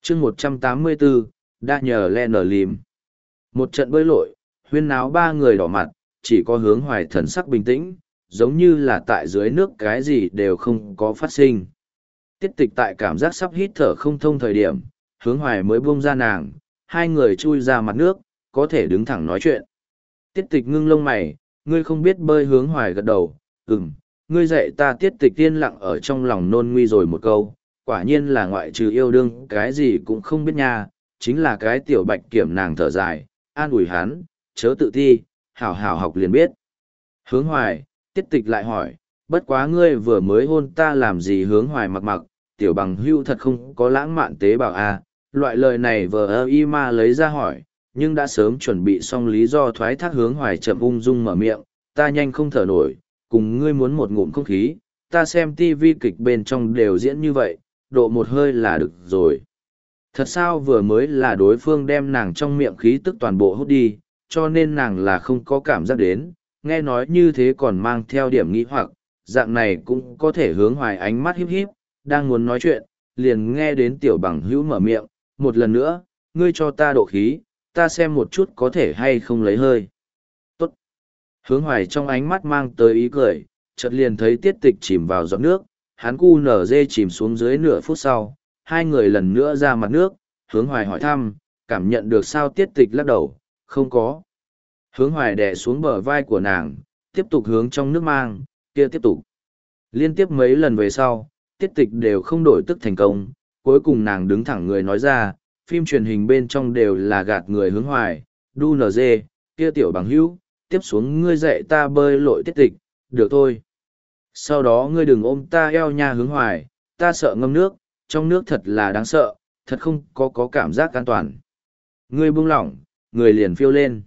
chương 184, đã nhờ len ở lìm. Một trận bơi lội, huyên náo ba người đỏ mặt, chỉ có Hướng Hoài thần sắc bình tĩnh, giống như là tại dưới nước cái gì đều không có phát sinh. Tiết Tịch tại cảm giác sắp hít thở không thông thời điểm, Hướng Hoài mới buông ra nàng, hai người chui ra mặt nước, có thể đứng thẳng nói chuyện. Tiết Tịch ngưng lông mày, ngươi không biết bơi. Hướng Hoài gật đầu, ngươi dạy ta. Tiết Tịch yên lặng ở trong lòng nôn nguy rồi một câu, quả nhiên là ngoại trừ yêu đương cái gì cũng không biết nha, chính là cái tiểu bạch kiểm. Nàng thở dài, an ủi hắn, chớ tự ti, hảo hảo học liền biết. Hướng Hoài, Tiết Tịch lại hỏi, bất quá ngươi vừa mới hôn ta làm gì? Hướng Hoài mặc mặc, tiểu bằng hưu thật không có lãng mạn tế bào à, loại lời này vờ y ma lấy ra hỏi, nhưng đã sớm chuẩn bị xong lý do thoái thác. Hướng Hoài chậm ung dung mở miệng, ta nhanh không thở nổi, cùng ngươi muốn một ngụm không khí, ta xem tivi kịch bên trong đều diễn như vậy, độ một hơi là được rồi. Thật sao? Vừa mới là đối phương đem nàng trong miệng khí tức toàn bộ hút đi, cho nên nàng là không có cảm giác đến, nghe nói như thế còn mang theo điểm nghĩ hoặc, dạng này cũng có thể. Hướng Hoài ánh mắt híp híp, đang muốn nói chuyện, liền nghe đến tiểu bằng hữu mở miệng, một lần nữa, ngươi cho ta độ khí, ta xem một chút có thể hay không lấy hơi. Tốt. Hướng Hoài trong ánh mắt mang tới ý cười, chợt liền thấy Tiết Tịch chìm vào giọt nước, hắn cu nở dê chìm xuống dưới nửa phút sau, hai người lần nữa ra mặt nước. Hướng Hoài hỏi thăm, cảm nhận được sao? Tiết Tịch lắc đầu, không có. Hướng Hoài đè xuống bờ vai của nàng, tiếp tục hướng trong nước mang, kia tiếp tục. Liên tiếp mấy lần về sau, Tiết Tịch đều không đổi tức thành công, cuối cùng nàng đứng thẳng người nói ra, phim truyền hình bên trong đều là gạt người. Hướng Hoài, đu nở dê, kia tiểu bằng hữu, tiếp xuống ngươi dạy ta bơi lội. Tiết Tịch, được thôi. Sau đó ngươi đừng ôm ta eo nha. Hướng Hoài, ta sợ ngâm nước, trong nước thật là đáng sợ, thật không có cảm giác an toàn. Ngươi buông lỏng, người liền phiêu lên.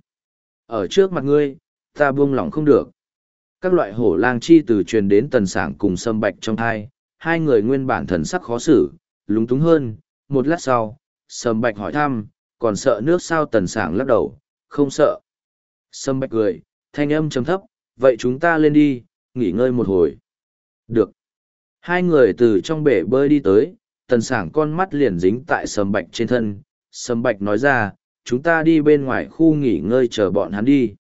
Ở trước mặt ngươi, ta buông lỏng không được. Các loại hổ lang chi từ truyền đến Tần Sảng cùng Sâm Bạch trong thai, hai người nguyên bản thần sắc khó xử, lúng túng hơn. Một lát sau, Sâm Bạch hỏi thăm, còn sợ nước sao? Tần Sảng lắc đầu, không sợ. Sâm Bạch cười, thanh âm trầm thấp, vậy chúng ta lên đi, nghỉ ngơi một hồi. Được. Hai người từ trong bể bơi đi tới, Tần Sảng con mắt liền dính tại Sâm Bạch trên thân. Sâm Bạch nói ra, chúng ta đi bên ngoài khu nghỉ ngơi chờ bọn hắn đi.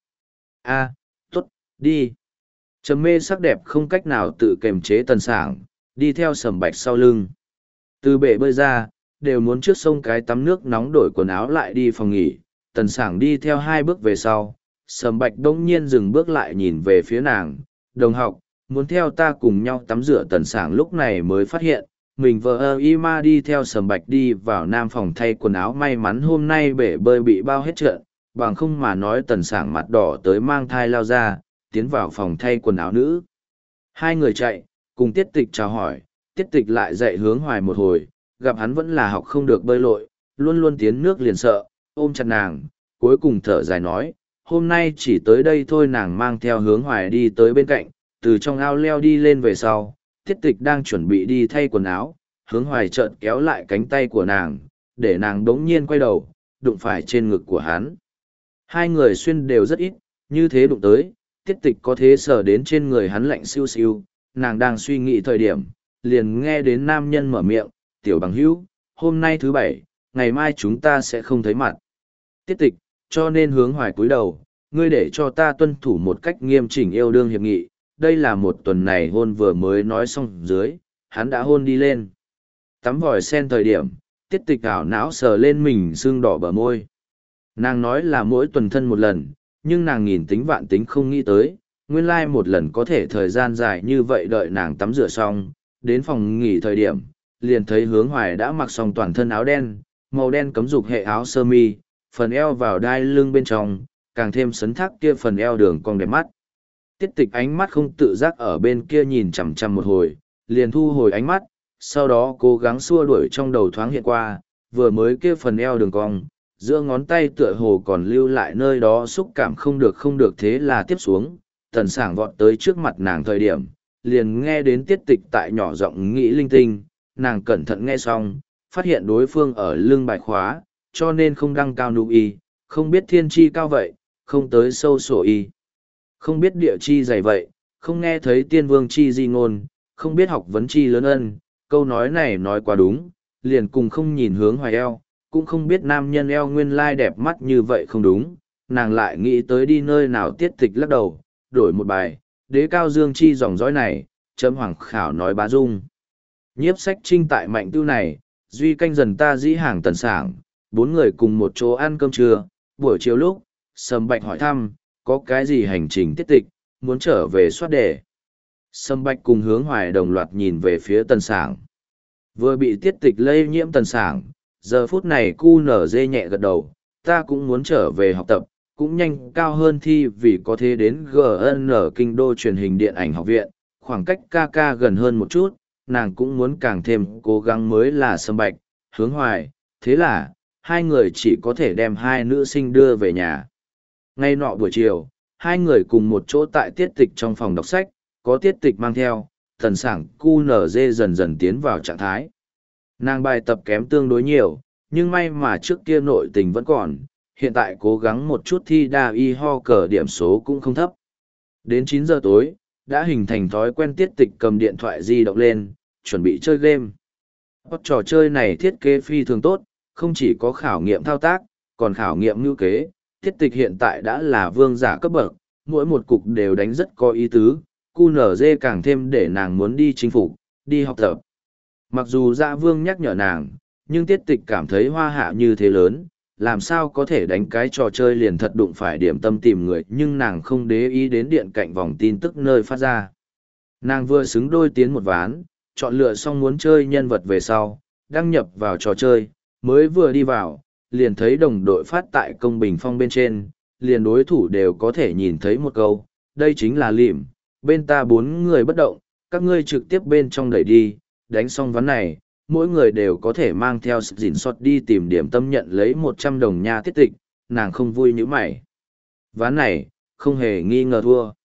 Tốt, đi. Trầm Mê sắc đẹp không cách nào tự kềm chế Tần Sảng, đi theo Sâm Bạch sau lưng. Từ bể bơi ra, đều muốn trước sông cái tắm nước nóng đổi quần áo lại đi phòng nghỉ. Tần Sảng đi theo hai bước về sau, Sâm Bạch đông nhiên dừng bước lại nhìn về phía nàng, đồng học, muốn theo ta cùng nhau tắm rửa? Tần Sảng lúc này mới phát hiện, mình vờ y ma đi theo Sâm Bạch đi vào nam phòng thay quần áo. May mắn hôm nay bể bơi bị bao hết trợn, bằng không mà nói Tần Sảng mặt đỏ tới mang thai lao ra, tiến vào phòng thay quần áo nữ. Hai người chạy, cùng Tiết Tịch chào hỏi. Tiết Tịch lại dạy Hướng Hoài một hồi, gặp hắn vẫn là học không được bơi lội, luôn luôn tiến nước liền sợ, ôm chặt nàng, cuối cùng thở dài nói, hôm nay chỉ tới đây thôi. Nàng mang theo Hướng Hoài đi tới bên cạnh, từ trong ao leo đi lên về sau. Tiết Tịch đang chuẩn bị đi thay quần áo, Hướng Hoài chợt kéo lại cánh tay của nàng, để nàng đống nhiên quay đầu, đụng phải trên ngực của hắn. Hai người xuyên đều rất ít, như thế đụng tới, Tiết Tịch có thế sờ đến trên người hắn lạnh siêu siêu. Nàng đang suy nghĩ thời điểm, liền nghe đến nam nhân mở miệng, tiểu bằng hữu, hôm nay thứ bảy, ngày mai chúng ta sẽ không thấy mặt. Tiết Tịch, cho nên Hướng Hoài cúi đầu, ngươi để cho ta tuân thủ một cách nghiêm chỉnh yêu đương hiệp nghị. Đây là một tuần này hôn vừa mới nói xong dưới, hắn đã hôn đi lên. Tắm vòi sen thời điểm, Tiết Tịch ảo não sờ lên mình sưng đỏ bờ môi. Nàng nói là mỗi tuần thân một lần, nhưng nàng nghìn tính vạn tính không nghĩ tới, nguyên lai một lần có thể thời gian dài như vậy. Đợi nàng tắm rửa xong, đến phòng nghỉ thời điểm, liền thấy Hướng Hoài đã mặc xong toàn thân áo đen, màu đen cấm dục hệ áo sơ mi, phần eo vào đai lưng bên trong, càng thêm sấn thác kia phần eo đường cong đẹp mắt. Tiết Tịch ánh mắt không tự giác ở bên kia nhìn chằm chằm một hồi, liền thu hồi ánh mắt, sau đó cố gắng xua đuổi trong đầu thoáng hiện qua, vừa mới kia phần eo đường cong, giữa ngón tay tựa hồ còn lưu lại nơi đó xúc cảm không được. Thế là tiếp xuống, Tần Sảng vọt tới trước mặt nàng thời điểm, liền nghe đến Tiết Tịch tại nhỏ giọng nghĩ linh tinh. Nàng cẩn thận nghe xong, phát hiện đối phương ở lưng bài khóa, cho nên không đăng cao nụ y, không biết thiên chi cao vậy, không tới sâu sổ y, không biết địa chi dày vậy, không nghe thấy tiên vương chi di ngôn, không biết học vấn chi lớn ân. Câu nói này nói quá đúng, liền cùng không nhìn hướng hoài eo, cũng không biết nam nhân eo nguyên lai đẹp mắt như vậy không đúng, nàng lại nghĩ tới đi nơi nào tiết tịch lắc đầu, đổi một bài, đế cao dương chi dòng dõi này, chấm hoàng khảo nói bá dung. Nhiếp sách trinh tại mạnh tiêu này, duy canh dần ta dĩ hàng tần sảng, bốn người cùng một chỗ ăn cơm trưa, buổi chiều lúc, Sâm Bạch hỏi thăm, có cái gì hành trình tiết tịch, muốn trở về soát đề. Sâm Bạch cùng Hướng Hoài đồng loạt nhìn về phía tần sảng. Vừa bị tiết tịch lây nhiễm tần sảng, giờ phút này cu nở dê nhẹ gật đầu, ta cũng muốn trở về học tập, cũng nhanh cao hơn thi vì có thể đến GN kinh đô truyền hình điện ảnh học viện, khoảng cách ca gần hơn một chút, nàng cũng muốn càng thêm cố gắng mới là Sâm Bạch, Hướng Hoài, thế là, hai người chỉ có thể đem hai nữ sinh đưa về nhà. Ngay nọ buổi chiều, hai người cùng một chỗ tại tiết tịch trong phòng đọc sách, có tiết tịch mang theo, thần sảng QNZ dần dần tiến vào trạng thái. Nàng bài tập kém tương đối nhiều, nhưng may mà trước kia nội tình vẫn còn, hiện tại cố gắng một chút thi đa y ho cờ điểm số cũng không thấp. Đến 9 giờ tối, đã hình thành thói quen tiết tịch cầm điện thoại di động lên, chuẩn bị chơi game. Trò chơi này thiết kế phi thường tốt, không chỉ có khảo nghiệm thao tác, còn khảo nghiệm ngữ kế. Tiết tịch hiện tại đã là vương giả cấp bậc, mỗi một cục đều đánh rất có ý tứ, QNZ càng thêm để nàng muốn đi chinh phục, đi học tập. Mặc dù dạ vương nhắc nhở nàng, nhưng tiết tịch cảm thấy hoa hạ như thế lớn, làm sao có thể đánh cái trò chơi liền thật đụng phải điểm tâm tìm người, nhưng nàng không để ý đến điện cạnh vòng tin tức nơi phát ra. Nàng vừa xứng đôi tiến một ván, chọn lựa xong muốn chơi nhân vật về sau, đăng nhập vào trò chơi, mới vừa đi vào, liền thấy đồng đội phát tại công bình phong bên trên, liền đối thủ đều có thể nhìn thấy một câu, đây chính là lìm, bên ta 4 người bất động, các ngươi trực tiếp bên trong đẩy đi, đánh xong ván này, mỗi người đều có thể mang theo dỉn sọt đi tìm điểm tâm nhận lấy 100 đồng nha tiết tịch, nàng không vui như mày. Ván này, không hề nghi ngờ thua.